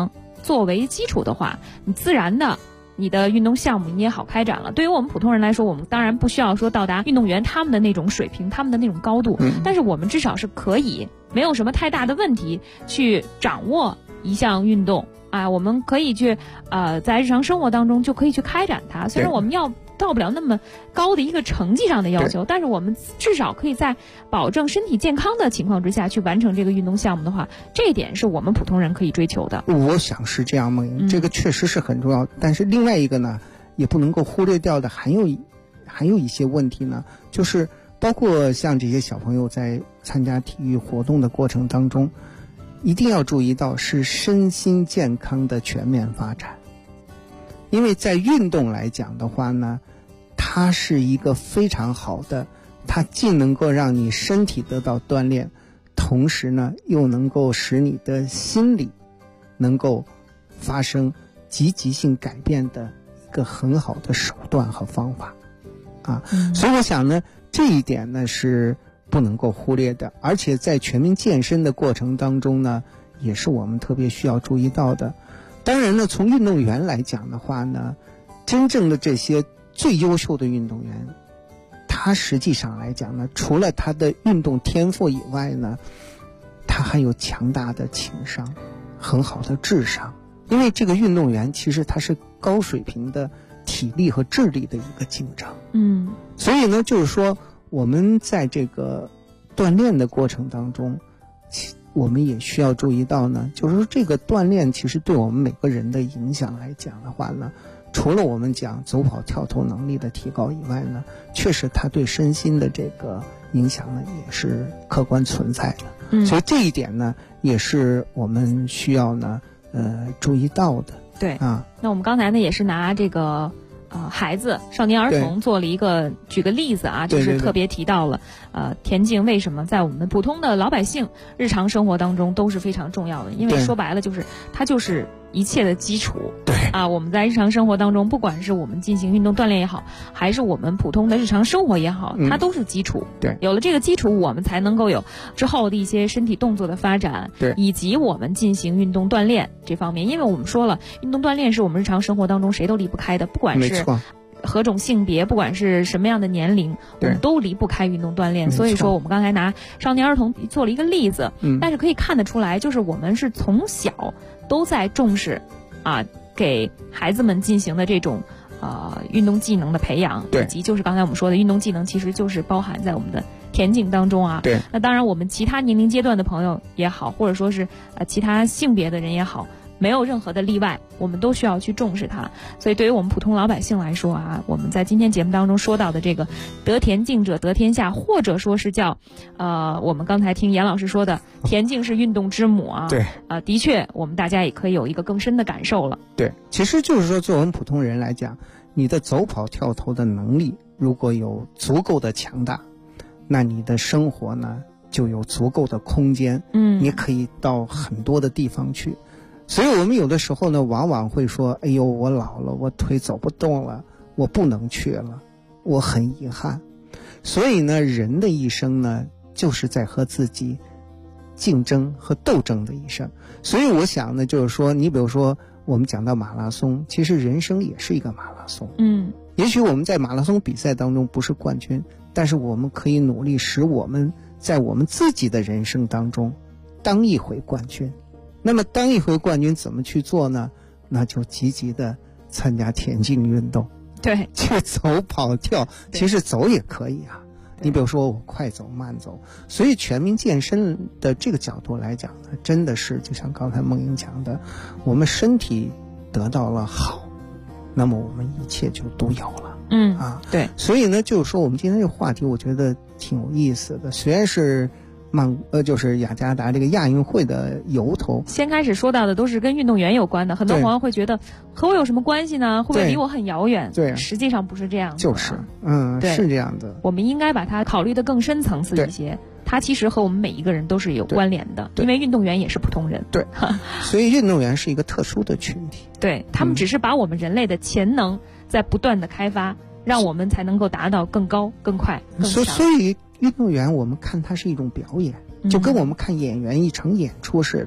作为基础的话，你自然的你的运动项目你也好开展了。对于我们普通人来说，我们当然不需要说到达运动员他们的那种水平，他们的那种高度，但是我们至少是可以没有什么太大的问题去掌握一项运动啊，我们可以去在日常生活当中就可以去开展它。虽然我们要到不了那么高的一个成绩上的要求，但是我们至少可以在保证身体健康的情况之下去完成这个运动项目的话，这一点是我们普通人可以追求的。 我想是这样，梦莹，这个确实是很重要。但是另外一个呢，也不能够忽略掉的还有一些问题呢，就是包括像这些小朋友在参加体育活动的过程当中，一定要注意到是身心健康的全面发展。因为在运动来讲的话呢，它是一个非常好的，它既能够让你身体得到锻炼，同时呢又能够使你的心理能够发生积极性改变的一个很好的手段和方法啊。所以我想呢，这一点呢是不能够忽略的，而且在全民健身的过程当中呢，也是我们特别需要注意到的。当然呢，从运动员来讲的话呢，真正的这些最优秀的运动员，他实际上来讲呢，除了他的运动天赋以外呢，他还有强大的情商，很好的智商。因为这个运动员其实他是高水平的体力和智力的一个竞争。所以呢，就是说我们在这个锻炼的过程当中，我们也需要注意到呢，就是说这个锻炼其实对我们每个人的影响来讲的话呢，除了我们讲走跑跳投能力的提高以外呢，确实它对身心的这个影响呢也是客观存在的。所以这一点呢也是我们需要呢注意到的。 对啊，那我们刚才呢也是拿这个孩子、少年儿童做了一个举个例子啊，就是特别提到了田径为什么在我们普通的老百姓日常生活当中都是非常重要的，因为说白了就是它就是一切的基础。 对啊，我们在日常生活当中，不管是我们进行运动锻炼也好，还是我们普通的日常生活也好，它都是基础。 对， 有了这个基础，我们才能够有之后的一些身体动作的发展， 对， 以及我们进行运动锻炼这方面。因为我们说了，运动锻炼是我们日常生活当中谁都离不开的，不管是何种性别，不管是什么样的年龄，我们都离不开运动锻炼。所以说我们刚才拿少年儿童做了一个例子，但是可以看得出来，就是我们是从小都在重视给孩子们进行的这种运动技能的培养，以及就是刚才我们说的运动技能其实就是包含在我们的田径当中啊。 对， 那当然我们其他年龄阶段的朋友也好，或者说是其他性别的人也好，没有任何的例外，我们都需要去重视它。所以对于我们普通老百姓来说啊，我们在今天节目当中说到的这个得田径者得天下，或者说是叫我们刚才听严老师说的田径是运动之母啊。 对， 的确我们大家也可以有一个更深的感受了。 对，其实就是说作为我们普通人来讲，你的走跑跳投的能力如果有足够的强大，那你的生活呢就有足够的空间，你可以到很多的地方去。所以我们有的时候呢往往会说，哎呦我老了，我腿走不动了，我不能去了，我很遗憾。所以呢人的一生呢就是在和自己竞争和斗争的一生。所以我想呢就是说，你比如说我们讲到马拉松，其实人生也是一个马拉松。也许我们在马拉松比赛当中不是冠军，但是我们可以努力使我们在我们自己的人生当中当一回冠军。那么当一回冠军怎么去做呢？那就积极的参加田径运动， 对， 去走跑跳，其实走也可以啊。你比如说我快走慢走，所以全民健身的这个角度来讲呢，真的是就像刚才梦莹讲的，我们身体得到了好，那么我们一切就都有了。 对。 所以呢就是说我们今天这个话题我觉得挺有意思的，虽然是就是雅加达这个亚运会的由头， 先开始说到的都是跟运动员有关的，很多朋友会觉得和我有什么关系呢？会不会离我很遥远？ 对， 实际上不是这样的。 就是是这样的。 我们应该把它考虑的更深层次一些，它其实和我们每一个人都是有关联的，因为运动员也是普通人。 对，所以运动员是一个特殊的群体。 对，他们只是把我们人类的潜能在不断的开发，让我们才能够达到更高、更快、更强。 所以运动员我们看它是一种表演，就跟我们看演员一场演出似的。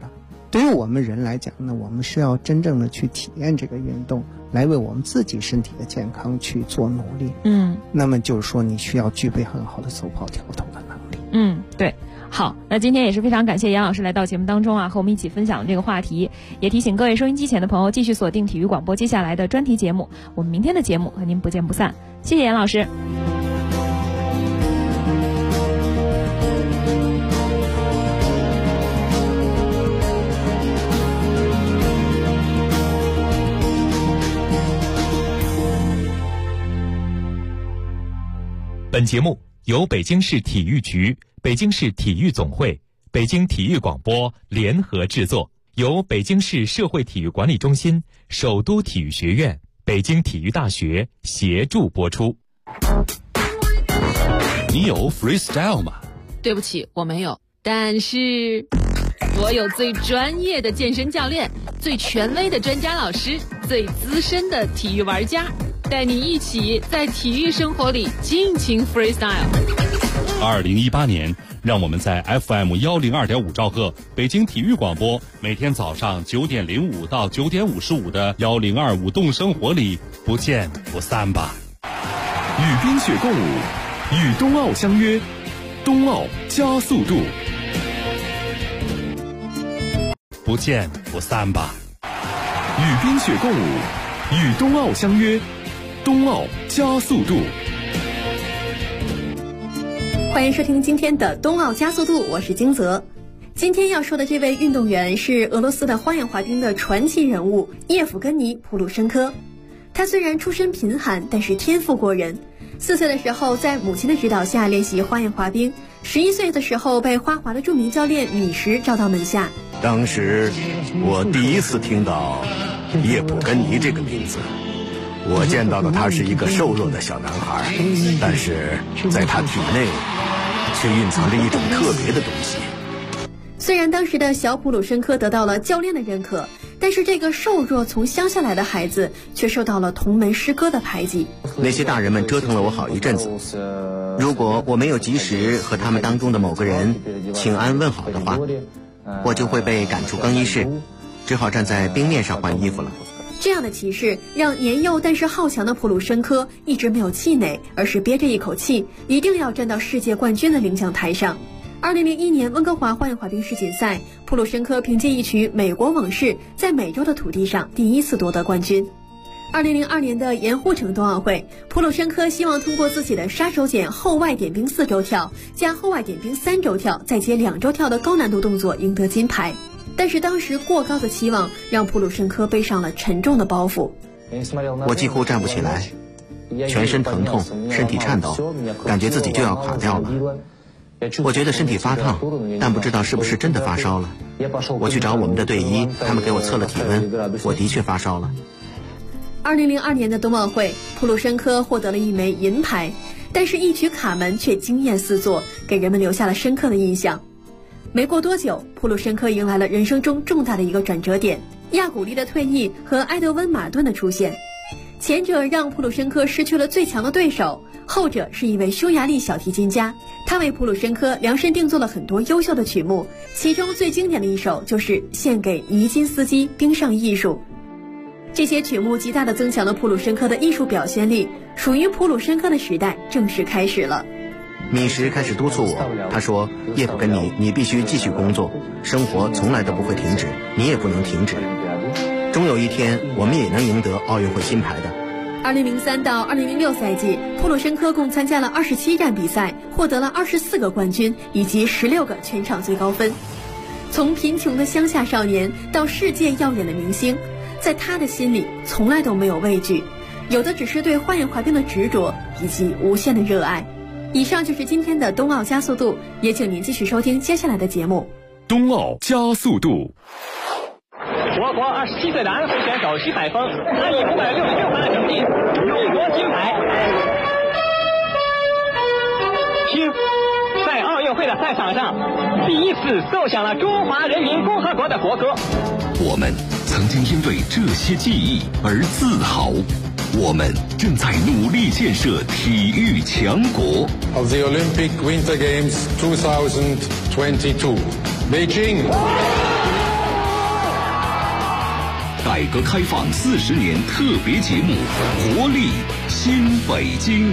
对于我们人来讲呢，我们是要真正的去体验这个运动，来为我们自己身体的健康去做努力。那么就是说你需要具备很好的走跑跳投的能力。 对。好，那今天也是非常感谢杨老师来到节目当中啊，和我们一起分享这个话题，也提醒各位收音机前的朋友继续锁定体育广播接下来的专题节目，我们明天的节目和您不见不散。谢谢杨老师。 本节目由北京市体育局、北京市体育总会、北京体育广播联合制作，由北京市社会体育管理中心、首都体育学院、北京体育大学协助播出。 你有 freestyle 吗？ 对不起，我没有，但是我有最专业的健身教练，最权威的专家老师，最资深的体育玩家，带你一起在体育生活里尽情 freestyle。 2018年，让我们在 FM 102.5兆赫北京体育广播，每天早上9点05到9点55的1025动生活里不见不散吧。 与冰雪共舞，与冬奥相约，冬奥加速度， 不见不散吧。 与冰雪共舞，与冬奥相约，冬奥加速度。 欢迎收听今天的冬奥加速度，我是金泽。今天要说的这位运动员是俄罗斯的花样滑冰的传奇人物叶夫根尼·普鲁申科。他虽然出身贫寒，但是天赋过人。4岁的时候在母亲的指导下练习花样滑冰，11岁的时候被花滑的著名教练米什招到门下。 当时我第一次听到叶普根尼这个名字，我见到的他是一个瘦弱的小男孩，但是在他体内却蕴藏着一种特别的东西。 虽然当时的小普鲁申科得到了教练的认可，但是这个瘦弱从乡下来的孩子却受到了同门师哥的排挤。 那些大人们折腾了我好一阵子，如果我没有及时和他们当中的某个人请安问好的话，我就会被赶出更衣室，只好站在冰面上换衣服了。 这样的歧视让年幼但是好强的普鲁申科一直没有气馁，而是憋着一口气，一定要站到世界冠军的领奖台上。2001年温哥华花样滑冰世锦赛，普鲁申科凭借一曲《美国往事》在美洲的土地上第一次夺得冠军。2002年的盐湖城冬奥会，普鲁申科希望通过自己的杀手锏后外点冰4周跳加后外点冰3周跳再接2周跳的高难度动作赢得金牌，但是当时过高的期望让普鲁申科背上了沉重的包袱。 我几乎站不起来，全身疼痛，身体颤抖，感觉自己就要垮掉了。我觉得身体发烫，但不知道是不是真的发烧了。我去找我们的队医，他们给我测了体温，我的确发烧了。 2002年的冬奥会，普鲁申科获得了1枚银牌，但是一曲卡门却惊艳四座，给人们留下了深刻的印象。没过多久，普鲁申科迎来了人生中重大的一个转折点，亚古丽的退役和埃德温·马顿的出现。前者让普鲁申科失去了最强的对手，后者是一位匈牙利小提琴家，他为普鲁申科量身定做了很多优秀的曲目，其中最经典的一首就是献给尼金斯基冰上艺术。这些曲目极大地增强了普鲁申科的艺术表现力，属于普鲁申科的时代正式开始了。 米什开始督促我，他说：叶普根尼，你必须继续工作，生活从来都不会停止，你也不能停止，终有一天我们也能赢得奥运会金牌的。 2003到2006赛季，普鲁申科共参加了27站比赛，获得了24个冠军以及16个全场最高分。从贫穷的乡下少年到世界耀眼的明星，在他的心里从来都没有畏惧，有的只是对花样滑冰的执着以及无限的热爱。以上就是今天的冬奥加速度，也请您继续收听接下来的节目。 冬奥加速度。 我国27岁的安徽选手徐海峰，他以566分的成绩勇夺金牌。听，在奥运会的赛场上，第一次奏响了中华人民共和国的国歌。 我们曾经因为这些记忆而自豪，我们正在努力建设体育强国。 Of the Olympic Winter Games 2022, Beijing. 改革开放40年特别节目《活力新北京》。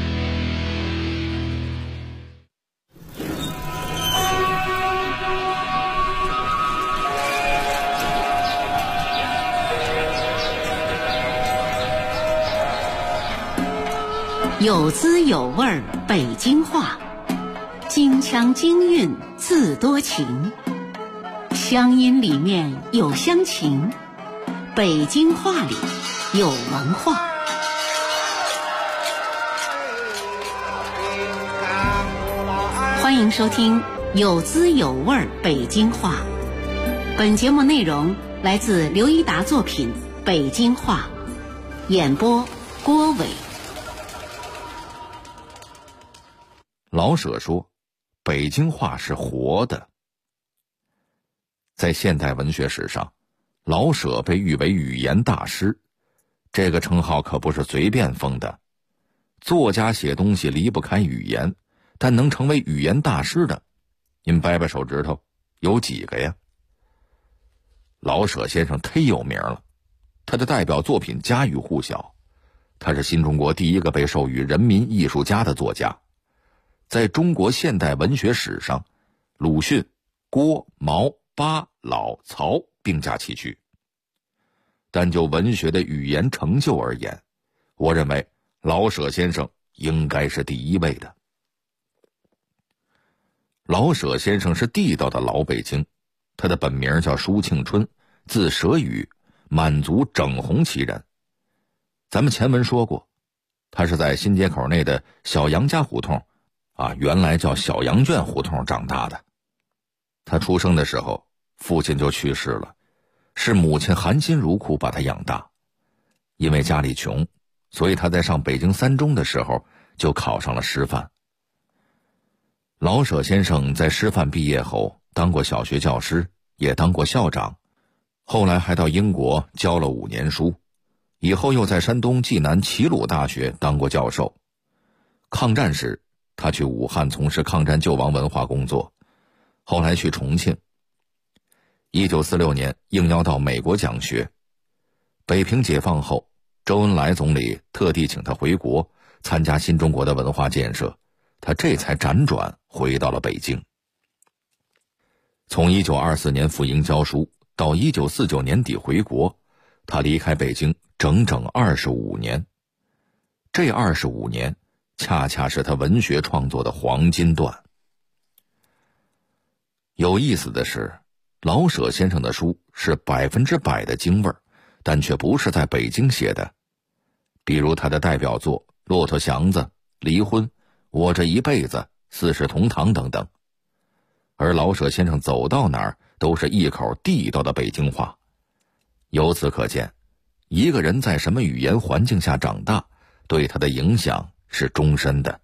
有滋有味北京话，京腔京韵字多情，乡音里面有乡情，北京话里有文化。欢迎收听有滋有味北京话。本节目内容来自刘一达作品《北京话》，演播郭伟。 老舍说，北京话是活的。在现代文学史上，老舍被誉为语言大师，这个称号可不是随便封的。作家写东西离不开语言，但能成为语言大师的，您掰掰手指头，有几个呀？老舍先生忒有名了，他的代表作品家喻户晓，他是新中国第一个被授予人民艺术家的作家。在中国现代文学史上，鲁迅、郭、毛、巴、老、曹并驾齐驱。但就文学的语言成就而言，我认为老舍先生应该是第一位的。老舍先生是地道的老北京，他的本名叫舒庆春，字舍宇，满族整红旗人。咱们前文说过，他是在新街口内的小杨家胡同原来叫小羊圈胡同长大的。他出生的时候，父亲就去世了，是母亲含辛茹苦把他养大。因为家里穷，所以他在上北京三中的时候就考上了师范。老舍先生在师范毕业后当过小学教师，也当过校长，后来还到英国教了5年书，以后又在山东济南齐鲁大学当过教授。抗战时他去武汉从事抗战救亡文化工作，后来去重庆。1946年应邀到美国讲学。北平解放后，周恩来总理特地请他回国参加新中国的文化建设，他这才辗转回到了北京。从1924年赴英教书到1949年底回国，他离开北京整整25年。这25年恰恰是他文学创作的黄金段。有意思的是，老舍先生的书是100%的京味儿，但却不是在北京写的。比如他的代表作《骆驼祥子》《离婚》《我这一辈子》《四世同堂》等等。而老舍先生走到哪儿都是一口地道的北京话。由此可见，一个人在什么语言环境下长大，对他的影响是终身的。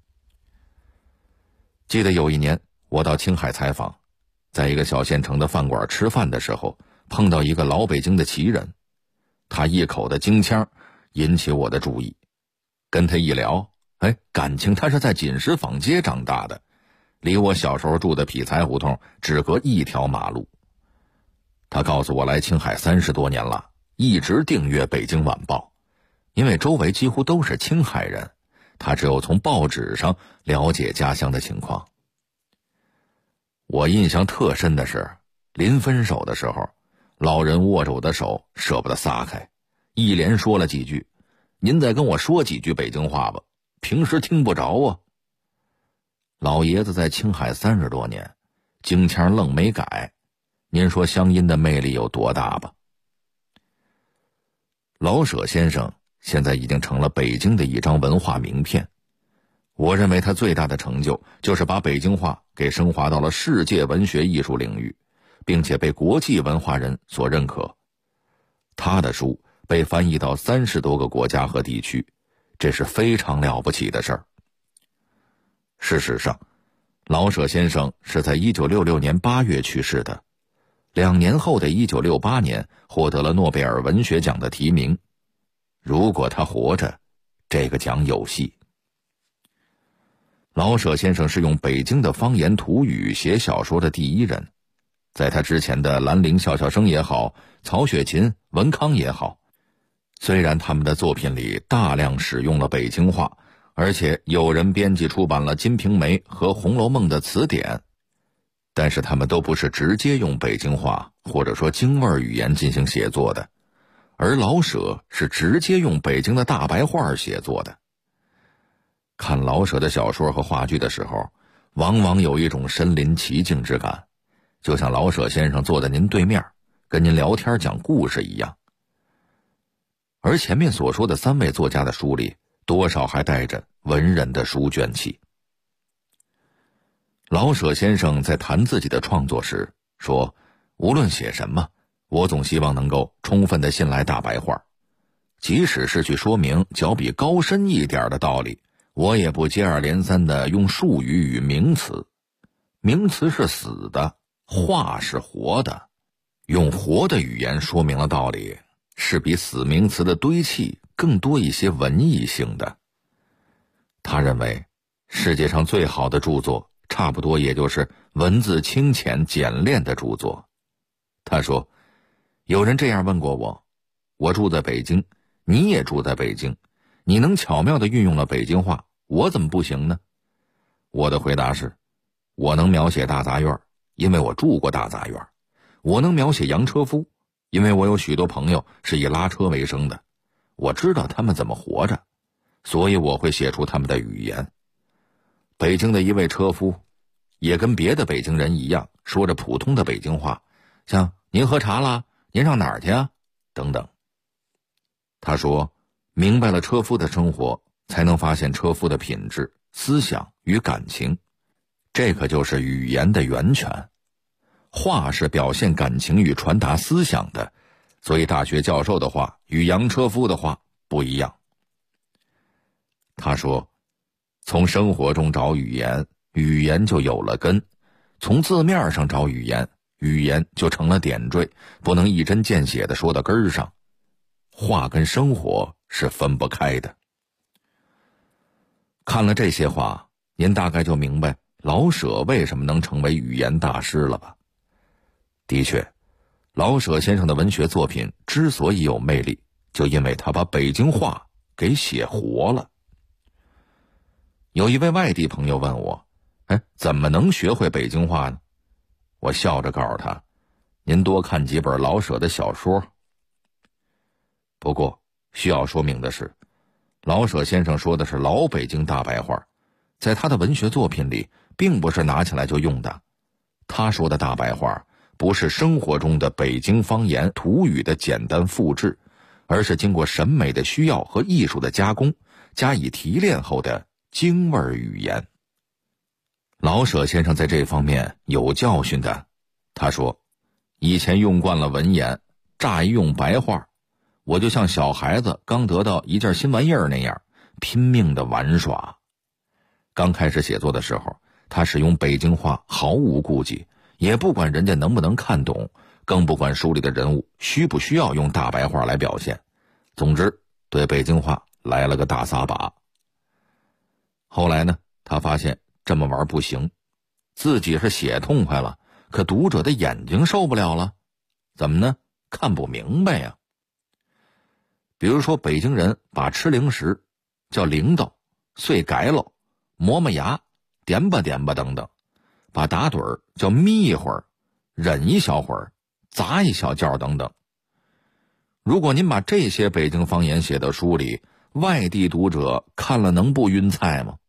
记得有一年我到青海采访，在一个小县城的饭馆吃饭的时候，碰到一个老北京的旗人，他一口的京腔引起我的注意。跟他一聊，感情他是在锦石坊街长大的，离我小时候住的匹才胡同只隔一条马路。他告诉我来青海30多年了，一直订阅《北京晚报》，因为周围几乎都是青海人，他只有从报纸上了解家乡的情况。我印象特深的是，临分手的时候，老人握着我的手舍不得撒开，一连说了几句：“您再跟我说几句北京话吧，平时听不着啊。”老爷子在青海30多年，京腔愣没改，您说乡音的魅力有多大吧？老舍先生现在已经成了北京的一张文化名片。我认为他最大的成就就是把北京话给升华到了世界文学艺术领域，并且被国际文化人所认可。他的书被翻译到30多个国家和地区，这是非常了不起的事儿。事实上，老舍先生是在1966年8月去世的，2年后的1968年获得了诺贝尔文学奖的提名。如果他活着，这个奖有戏。老舍先生是用北京的方言土语写小说的第一人，在他之前的兰陵笑笑生也好，曹雪芹、 文康也好，虽然他们的作品里大量使用了北京话，而且有人编辑出版了《金瓶梅》和《红楼梦》的词典，但是他们都不是直接用北京话或者说京味语言进行写作的，而老舍是直接用北京的大白话写作的。看老舍的小说和话剧的时候，往往有一种身临其境之感，就像老舍先生坐在您对面跟您聊天讲故事一样。而前面所说的3位作家的书里，多少还带着文人的书卷气。老舍先生在谈自己的创作时说，无论写什么，我总希望能够充分地信赖大白话，即使是去说明较比高深一点的道理，我也不接二连三地用术语与名词。名词是死的，话是活的，用活的语言说明了道理，是比死名词的堆砌更多一些文艺性的。他认为世界上最好的著作差不多也就是文字清浅简练的著作。他说，有人这样问过我，我住在北京，你也住在北京，你能巧妙地运用了北京话，我怎么不行呢？我的回答是，我能描写大杂院，因为我住过大杂院；我能描写洋车夫，因为我有许多朋友是以拉车为生的，我知道他们怎么活着，所以我会写出他们的语言。北京的一位车夫也跟别的北京人一样，说着普通的北京话，像您喝茶啦，您上哪儿去啊等等。他说，明白了车夫的生活，才能发现车夫的品质、思想与感情，这可就是语言的源泉。话是表现感情与传达思想的，所以大学教授的话与洋车夫的话不一样。他说，从生活中找语言，语言就有了根；从字面上找语言，语言就成了点缀，不能一针见血地说到根儿上。话跟生活是分不开的。看了这些话，您大概就明白老舍为什么能成为语言大师了吧？的确，老舍先生的文学作品之所以有魅力，就因为他把北京话给写活了。有一位外地朋友问我，怎么能学会北京话呢？我笑着告诉他，您多看几本老舍的小说。不过需要说明的是，老舍先生说的是老北京大白话，在他的文学作品里并不是拿起来就用的。他说的大白话不是生活中的北京方言土语的简单复制，而是经过审美的需要和艺术的加工，加以提炼后的京味语言。老舍先生在这方面有教训的。他说，以前用惯了文言，乍一用白话，我就像小孩子刚得到一件新玩意儿那样，拼命的玩耍。刚开始写作的时候，他使用北京话毫无顾忌，也不管人家能不能看懂，更不管书里的人物需不需要用大白话来表现。总之，对北京话来了个大撒把。后来呢，他发现这么玩不行，自己是写痛快了，可读者的眼睛受不了了。怎么呢？看不明白呀。比如说，北京人把吃零食叫铃铛、碎改喽、磨磨牙、点吧点吧等等，把打盹儿叫眯一会儿、忍一小会儿、砸一小觉等等。如果您把这些北京方言写到书里，外地读者看了能不晕菜吗？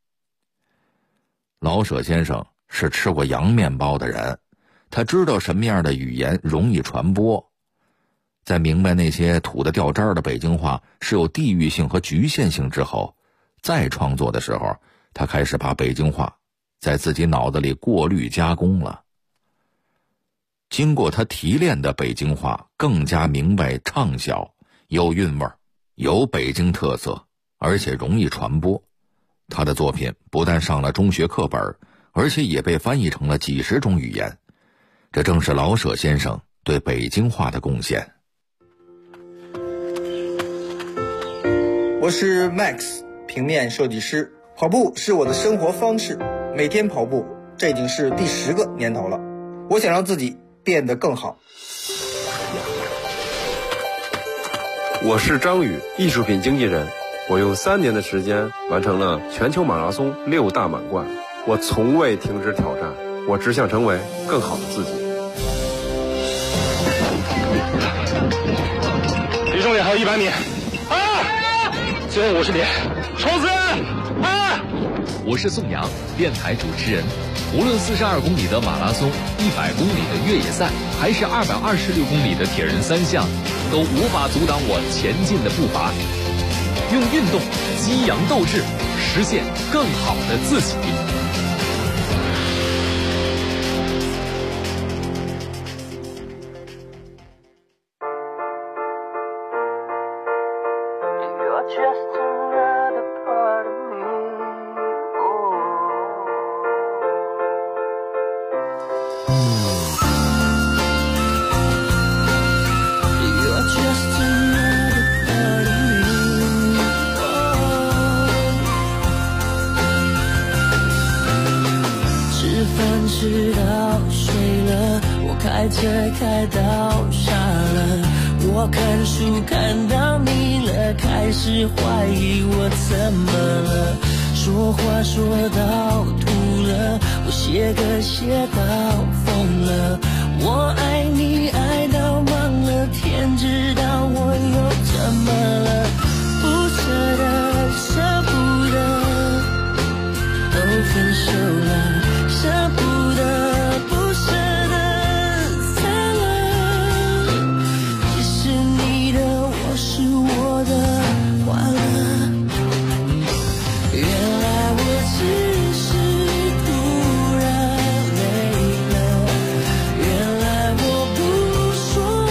老舍先生是吃过洋面包的人，他知道什么样的语言容易传播。在明白那些土得掉渣的北京话是有地域性和局限性之后，再创作的时候，他开始把北京话在自己脑子里过滤加工了。经过他提炼的北京话更加明白畅销，有韵味，有北京特色，而且容易传播。他的作品不但上了中学课本，而且也被翻译成了几十种语言。这正是老舍先生对北京话的贡献。 我是 Max， 平面设计师。跑步是我的生活方式，每天跑步，这已经是第10个年头了。我想让自己变得更好。 我是张宇，艺术品经纪人。我用3年的时间完成了全球马拉松6大满贯。我从未停止挑战，我只想成为更好的自己。 离终点还有100米，最后50米，冲刺！ 我是宋阳，电台主持人。无论42公里的马拉松、100公里的越野赛，还是226公里的铁人3项，都无法阻挡我前进的步伐。用运动激扬斗志，实现更好的自己。 吃到睡了，我开车开到傻了，我看书看到腻了，开始怀疑我怎么了，说话说到吐了，我写歌写到疯了，我爱你爱到忘了，天知道我又怎么了，不舍得舍不得都分手了，舍不得不舍得散了，其实你的我是我的换了，原来我只是突然累了，原来我不说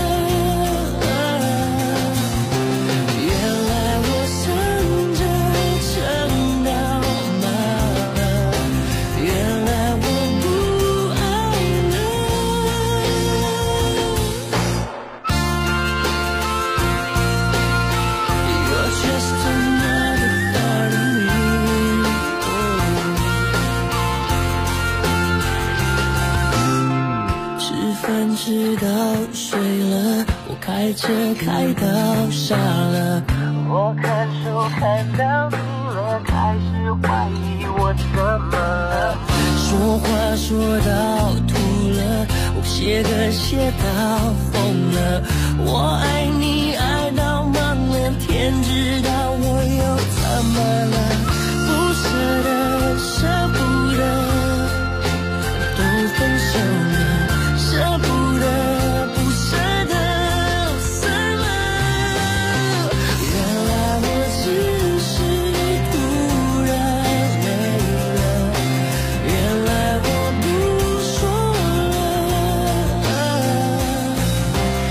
了，原来我省着撑到麻了，原来我不爱了。You're just another part of me. 吃饭吃到睡了，我开车开到傻了，我看书看到腻了，开始怀疑我怎么了，说话说到吐了，我写歌写到疯了，我爱你爱到忘了，天知道我又怎么了，不舍得舍不得